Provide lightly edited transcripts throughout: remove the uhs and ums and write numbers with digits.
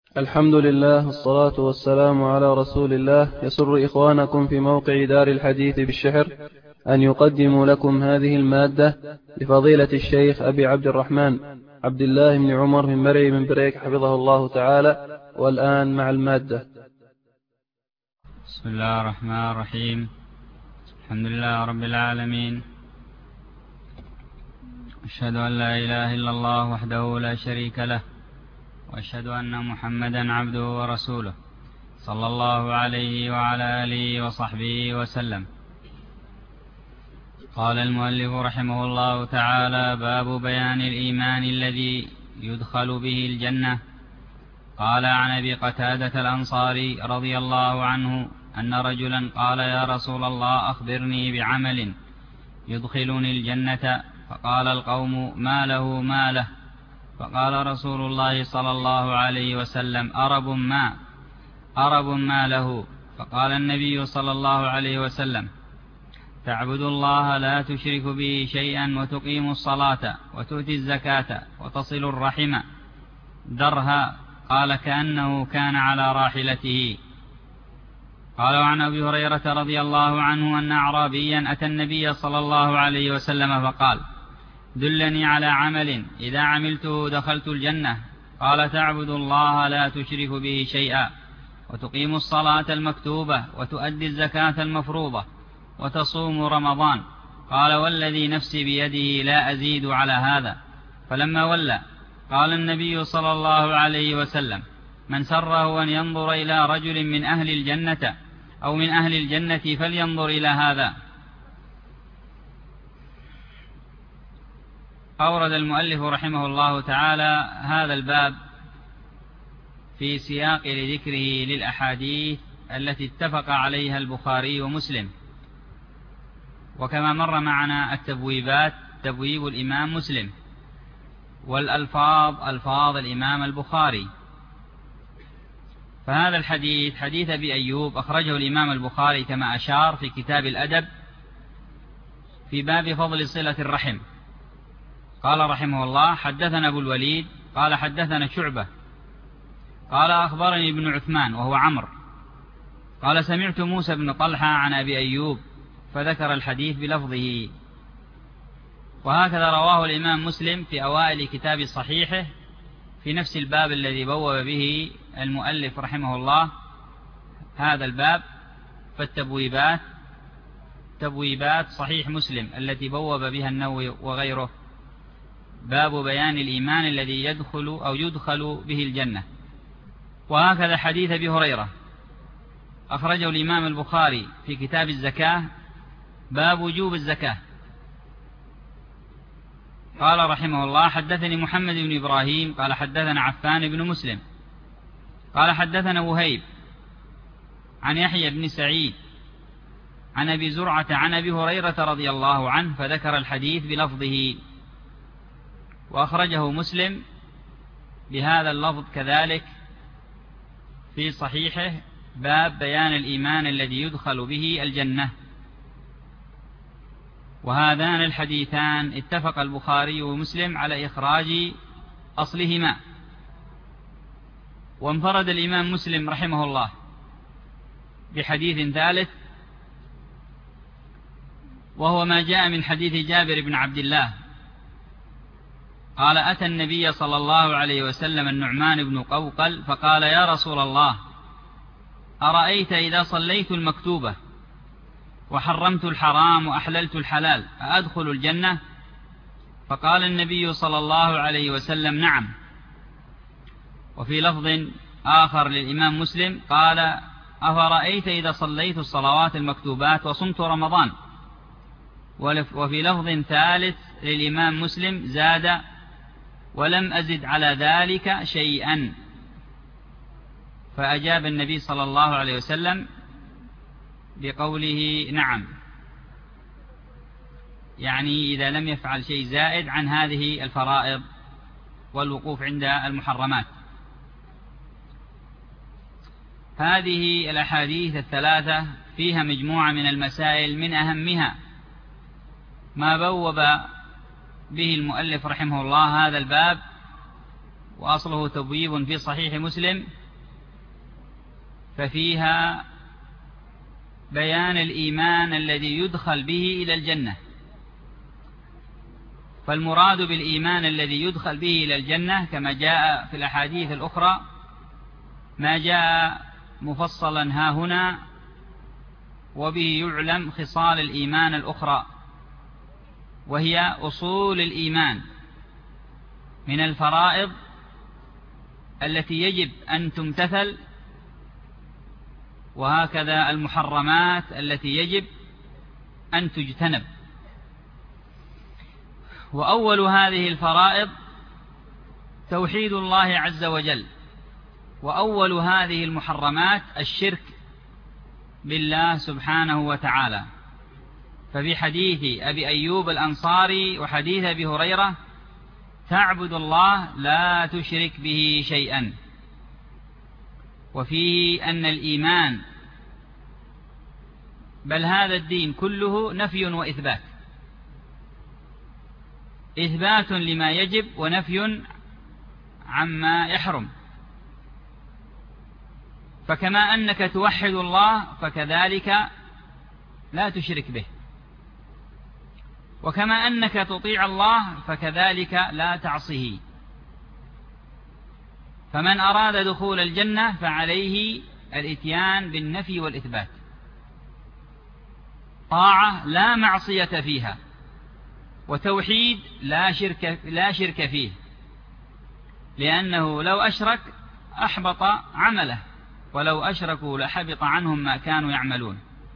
الحمد لله والصلاة والسلام على رسول الله. يسر إخوانكم في موقع دار الحديث بالشحر أن يقدموا لكم هذه المادة لفضيلة الشيخ أبي عبد الرحمن عبد الله بن عمر من مرعي من بريك حفظه الله تعالى. والآن مع المادة. بسم الله الرحمن الرحيم. الحمد لله رب العالمين، أشهد أن لا إله إلا الله وحده لا شريك له، وأشهد أن محمدا عبده ورسوله، صلى الله عليه وعلى آله وصحبه وسلم. قال المؤلف رحمه الله تعالى: باب بيان الإيمان الذي يدخل به الجنة. قال عن أبي قتادة الأنصاري رضي الله عنه أن رجلا قال: يا رسول الله، أخبرني بعمل يدخلني الجنة. فقال القوم: ما له ما له؟ فقال رسول الله صلى الله عليه وسلم: أرب ما له؟ فقال النبي صلى الله عليه وسلم: تعبد الله لا تشرك به شيئا، وتقيم الصلاة، وتؤتي الزكاة، وتصل الرحم. درها. قال: كأنه كان على راحلته. قال: وعن أبي هريرة رضي الله عنه أن أعرابيا أتى النبي صلى الله عليه وسلم فقال: دلني على عمل إذا عملته دخلت الجنة. قال: تعبد الله لا تشرك به شيئا، وتقيم الصلاة المكتوبة، وتؤدي الزكاة المفروضة، وتصوم رمضان. قال: والذي نفسي بيده لا أزيد على هذا. فلما ولى قال النبي صلى الله عليه وسلم: من سره أن ينظر إلى رجل من أهل الجنة أو من أهل الجنة فلينظر إلى هذا. أورد المؤلف رحمه الله تعالى هذا الباب في سياق لذكره للأحاديث التي اتفق عليها البخاري ومسلم. وكما مر معنا التبويبات، تبويب الإمام مسلم، والألفاظ ألفاظ الإمام البخاري. فهذا الحديث حديث أبي أيوب أخرجه الإمام البخاري كما أشار في كتاب الأدب في باب فضل صلة الرحم. قال رحمه الله: حدثنا أبو الوليد قال حدثنا شعبة قال أخبرني ابن عثمان وهو عمرو قال: سمعت موسى بن طلحة عن أبي أيوب، فذكر الحديث بلفظه. وهكذا رواه الإمام مسلم في أوائل كتاب صحيحه في نفس الباب الذي بوب به المؤلف رحمه الله هذا الباب. فالتبويبات تبويبات صحيح مسلم التي بوب بها النووي وغيره: باب بيان الإيمان الذي يدخل به الجنة. وهكذا حديث أبي هريرة أخرجه الإمام البخاري في كتاب الزكاة، باب وجوب الزكاة. قال رحمه الله: حدثني محمد بن إبراهيم قال حدثنا عفان بن مسلم قال حدثنا وهيب عن يحيى بن سعيد عن أبي زرعة عن أبي هريرة رضي الله عنه، فذكر الحديث بلفظه. وأخرجه مسلم بهذا اللفظ كذلك في صحيحه، باب بيان الإيمان الذي يدخل به الجنة. وهذان الحديثان اتفق البخاري ومسلم على إخراج أصلهما. وانفرد الإمام مسلم رحمه الله بحديث ثالث، وهو ما جاء من حديث جابر بن عبد الله قال: أتى النبي صلى الله عليه وسلم النعمان بن قوقل فقال: يا رسول الله، أرأيت إذا صليت المكتوبة وحرمت الحرام وأحللت الحلال أأدخل الجنة؟ فقال النبي صلى الله عليه وسلم: نعم. وفي لفظ آخر للإمام مسلم قال: أفرأيت إذا صليت الصلوات المكتوبات وصمت رمضان؟ وفي لفظ ثالث للإمام مسلم زاد: ولم أزد على ذلك شيئا. فأجاب النبي صلى الله عليه وسلم بقوله: نعم، يعني إذا لم يفعل شيء زائد عن هذه الفرائض والوقوف عند المحرمات. هذه الأحاديث الثلاثة فيها مجموعة من المسائل، من أهمها ما بوب به المؤلف رحمه الله هذا الباب، وأصله تبويب في صحيح مسلم، ففيها بيان الإيمان الذي يدخل به إلى الجنة. فالمراد بالإيمان الذي يدخل به إلى الجنة كما جاء في الأحاديث الأخرى ما جاء مفصلا ها هنا، وبه يعلم خصال الإيمان الأخرى، وهي أصول الإيمان من الفرائض التي يجب أن تمتثل، وهكذا المحرمات التي يجب أن تجتنب. وأول هذه الفرائض توحيد الله عز وجل، وأول هذه المحرمات الشرك بالله سبحانه وتعالى. ففي حديث أبي أيوب الأنصاري وحديث أبي هريرة: تعبد الله لا تشرك به شيئا. وفيه أن الإيمان بل هذا الدين كله نفي وإثبات، إثبات لما يجب ونفي عما يحرم. فكما أنك توحد الله فكذلك لا تشرك به، وكما أنك تطيع الله فكذلك لا تعصيه. فمن أراد دخول الجنة فعليه الإتيان بالنفي والإثبات، طاعة لا معصية فيها، وتوحيد لا شرك فيه، لأنه لو أشرك أحبط عمله، ولو أشركوا لحبط عنهم ما كانوا يعملون.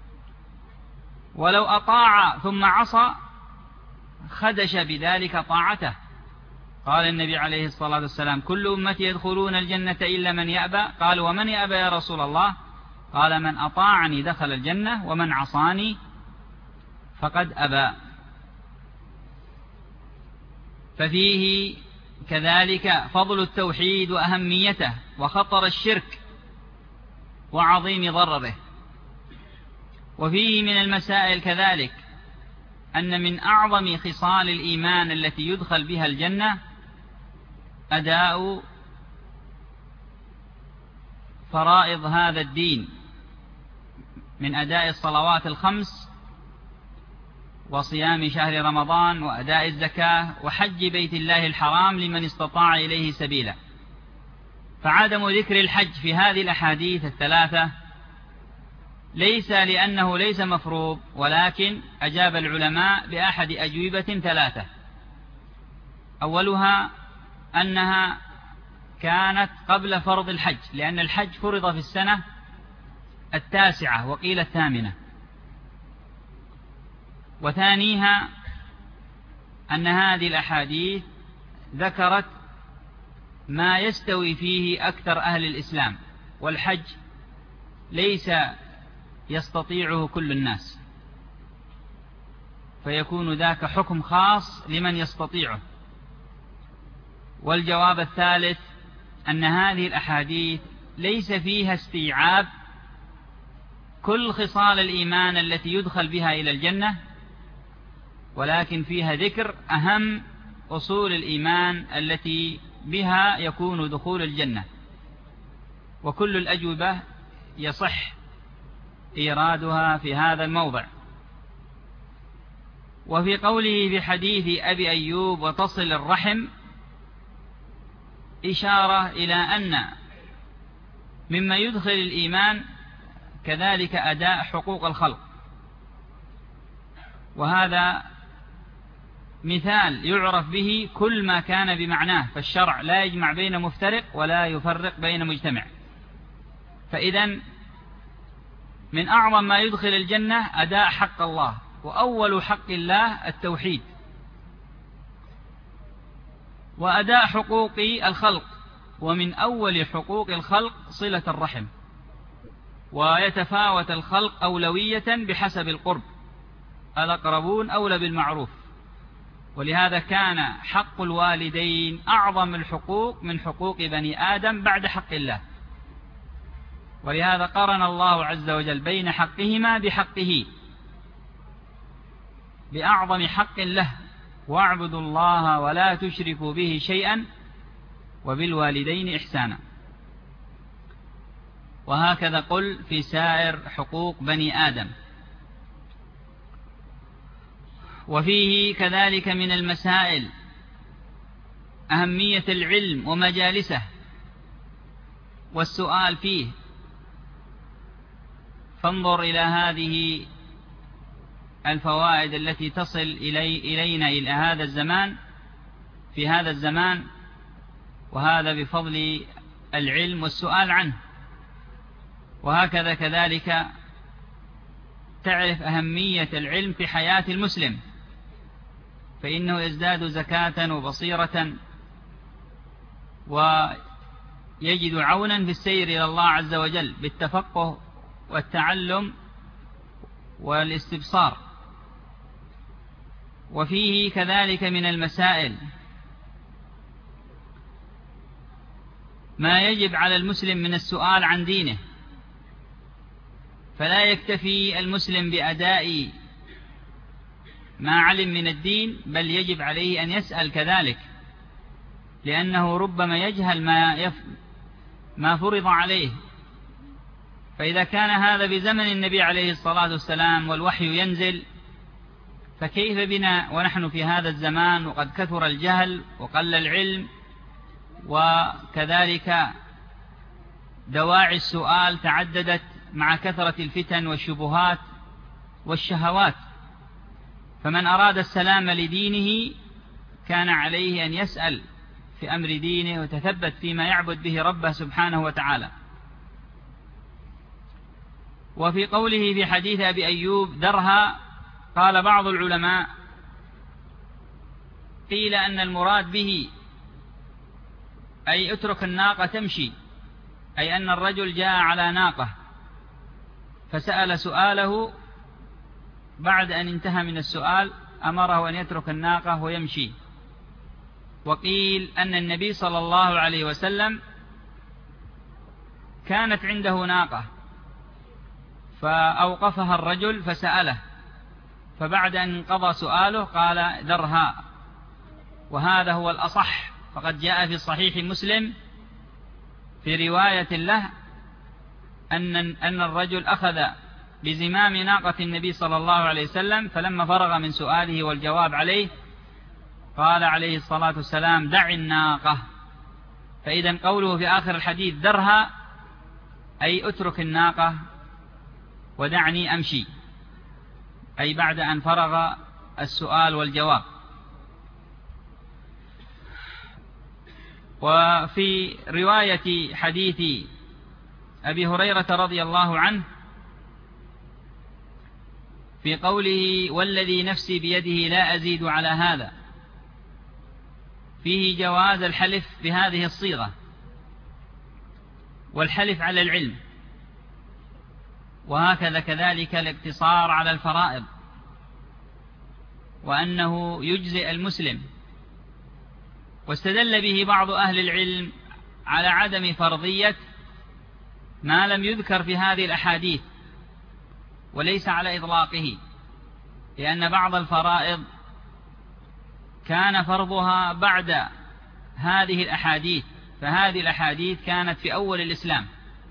ولو أطاع ثم عصى خدش بذلك طاعته. قال النبي عليه الصلاة والسلام: كل أمتي يدخلون الجنة إلا من يأبى. قال: ومن يأبى يا رسول الله؟ قال: من أطاعني دخل الجنة ومن عصاني فقد أبى. ففيه كذلك فضل التوحيد وأهميته وخطر الشرك وعظيم ضرره. وفيه من المسائل كذلك أن من أعظم خصال الإيمان التي يدخل بها الجنة أداء فرائض هذا الدين من أداء الصلوات الخمس، وصيام شهر رمضان، وأداء الزكاة، وحج بيت الله الحرام لمن استطاع إليه سبيلا. فعدم ذكر الحج في هذه الأحاديث الثلاثة ليس لأنه ليس مفروض، ولكن أجاب العلماء بأحد أجوبة ثلاثة. أولها أنها كانت قبل فرض الحج، لأن الحج فرض في السنة 9 وقيل 8. وثانيها أن هذه الأحاديث ذكرت ما يستوي فيه أكثر أهل الإسلام، والحج ليس يستطيعه كل الناس، فيكون ذاك حكم خاص لمن يستطيعه. والجواب الثالث أن هذه الأحاديث ليس فيها استيعاب كل خصال الإيمان التي يدخل بها إلى الجنة، ولكن فيها ذكر أهم أصول الإيمان التي بها يكون دخول الجنة. وكل الأجوبة يصح إيرادها في هذا الموضع. وفي قوله في حديث أبي أيوب: وتصل الرحم، إشارة إلى أن مما يدخل الإيمان كذلك أداء حقوق الخلق، وهذا مثال يعرف به كل ما كان بمعناه، فالشرع لا يجمع بين مفترق ولا يفرق بين مجتمع. فإذا من أعظم ما يدخل الجنة أداء حق الله، وأول حق الله التوحيد، وأداء حقوق الخلق، ومن أول حقوق الخلق صلة الرحم. ويتفاوت الخلق أولوية بحسب القرب، الأقربون أولى بالمعروف، ولهذا كان حق الوالدين أعظم الحقوق من حقوق بني آدم بعد حق الله. ولهذا قرن الله عز وجل بين حقهما بحقه، بأعظم حق له: واعبدوا الله ولا تشركوا به شيئا وبالوالدين إحسانا. وهكذا قل في سائر حقوق بني آدم. وفيه كذلك من المسائل أهمية العلم ومجالسه والسؤال فيه. فانظر إلى هذه الفوائد التي تصل إلينا إلى هذا الزمان، في هذا الزمان، وهذا بفضل العلم والسؤال عنه. وهكذا كذلك تعرف أهمية العلم في حياة المسلم، فإنه يزداد زكاة وبصيرة، ويجد عونا في السير إلى الله عز وجل بالتفقه والتعلم والاستبصار. وفيه كذلك من المسائل ما يجب على المسلم من السؤال عن دينه، فلا يكتفي المسلم بأداء ما علم من الدين، بل يجب عليه أن يسأل كذلك، لأنه ربما يجهل ما فرض عليه. فإذا كان هذا بزمن النبي عليه الصلاة والسلام والوحي ينزل، فكيف بنا ونحن في هذا الزمان وقد كثر الجهل وقل العلم، وكذلك دواعي السؤال تعددت مع كثرة الفتن والشبهات والشهوات. فمن أراد السلام لدينه كان عليه أن يسأل في أمر دينه وتثبت فيما يعبد به ربه سبحانه وتعالى. وفي قوله في حديث أبي أيوب درها، قال بعض العلماء قيل أن المراد به أي اترك الناقة تمشي، أي أن الرجل جاء على ناقة فسأل سؤاله، بعد أن انتهى من السؤال أمره أن يترك الناقة ويمشي. وقيل أن النبي صلى الله عليه وسلم كانت عنده ناقة فأوقفها الرجل فسأله، فبعد أن انقضى سؤاله قال ذرها. وهذا هو الأصح، فقد جاء في صحيح مسلم في رواية له أن الرجل أخذ بزمام ناقة النبي صلى الله عليه وسلم، فلما فرغ من سؤاله والجواب عليه قال عليه الصلاة والسلام دع الناقة. فإذا قوله في آخر الحديث ذرها أي اترك الناقة ودعني أمشي، أي بعد أن فرغ السؤال والجواب. وفي رواية حديث أبي هريرة رضي الله عنه في قوله والذي نفسي بيده لا أزيد على هذا، فيه جواز الحلف بهذه الصيغة، والحلف على العلم، وهكذا كذلك الاقتصار على الفرائض، وأنه يجزئ المسلم. واستدل به بعض أهل العلم على عدم فرضية ما لم يذكر في هذه الأحاديث، وليس على إطلاقه، لأن بعض الفرائض كان فرضها بعد هذه الأحاديث، فهذه الأحاديث كانت في أول الإسلام.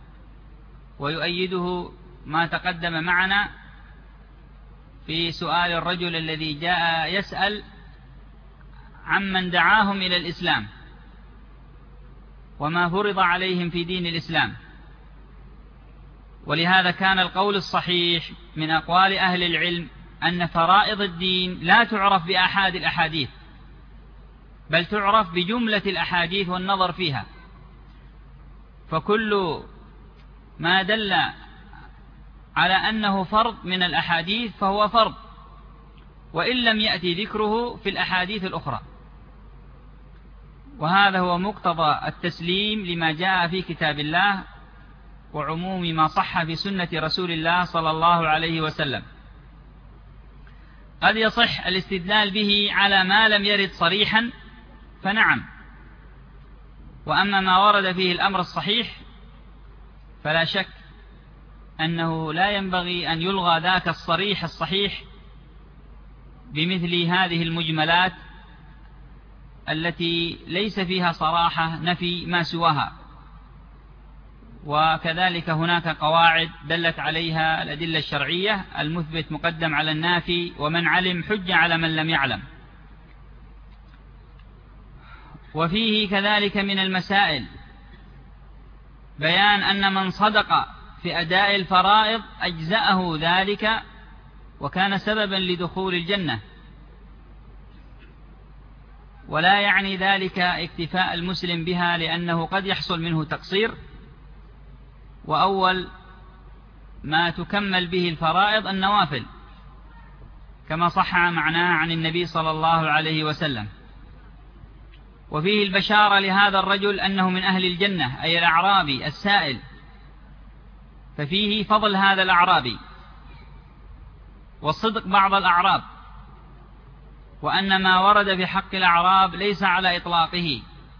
ويؤيده ما تقدم معنا في سؤال الرجل الذي جاء يسأل عمن دعاهم إلى الإسلام وما فرض عليهم في دين الإسلام. ولهذا كان القول الصحيح من أقوال أهل العلم أن فرائض الدين لا تعرف بأحاد الأحاديث، بل تعرف بجملة الأحاديث والنظر فيها. فكل ما دل على أنه فرض من الأحاديث فهو فرض، وإن لم يأتي ذكره في الأحاديث الأخرى. وهذا هو مقتضى التسليم لما جاء في كتاب الله وعموم ما صح في سنة رسول الله صلى الله عليه وسلم. قد يصح الاستدلال به على ما لم يرد صريحا فنعم، وأما ما ورد فيه الأمر الصحيح فلا شك أنه لا ينبغي أن يلغى ذاك الصريح الصحيح بمثل هذه المجملات التي ليس فيها صراحة نفي ما سواها، وكذلك هناك قواعد دلت عليها الأدلة الشرعية: المثبت مقدم على النافي، ومن علم حج على من لم يعلم. وفيه كذلك من المسائل بيان أن من صدق في أداء الفرائض أجزأه ذلك وكان سببا لدخول الجنة، ولا يعني ذلك اكتفاء المسلم بها، لأنه قد يحصل منه تقصير، وأول ما تكمل به الفرائض النوافل، كما صح معناه عن النبي صلى الله عليه وسلم. وفيه البشارة لهذا الرجل أنه من أهل الجنة، أي الأعرابي السائل، ففيه فضل هذا الأعرابي وصدق بعض الأعراب، وأن ما ورد في حق الأعراب ليس على إطلاقه،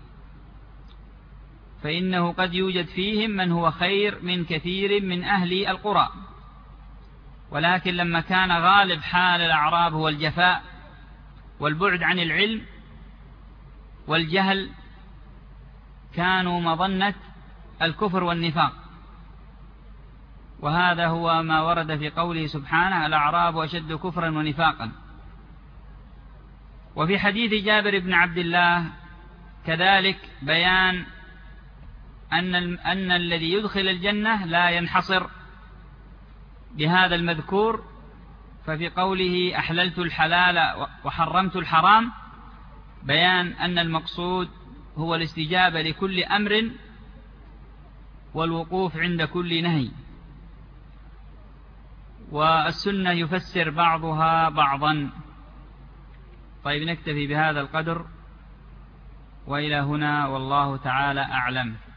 فإنه قد يوجد فيهم من هو خير من كثير من أهل القرى، ولكن لما كان غالب حال الأعراب هو الجفاء والبعد عن العلم والجهل، كانوا مظنة الكفر والنفاق. وهذا هو ما ورد في قوله سبحانه: الأعراب أشد كفرا ونفاقا. وفي حديث جابر بن عبد الله كذلك بيان أن الذي يدخل الجنة لا ينحصر بهذا المذكور، ففي قوله: أحللت الحلال وحرمت الحرام، بيان أن المقصود هو الاستجابة لكل أمر والوقوف عند كل نهي، والسنة يفسر بعضها بعضا. طيب، نكتفي بهذا القدر، وإلى هنا، والله تعالى أعلم.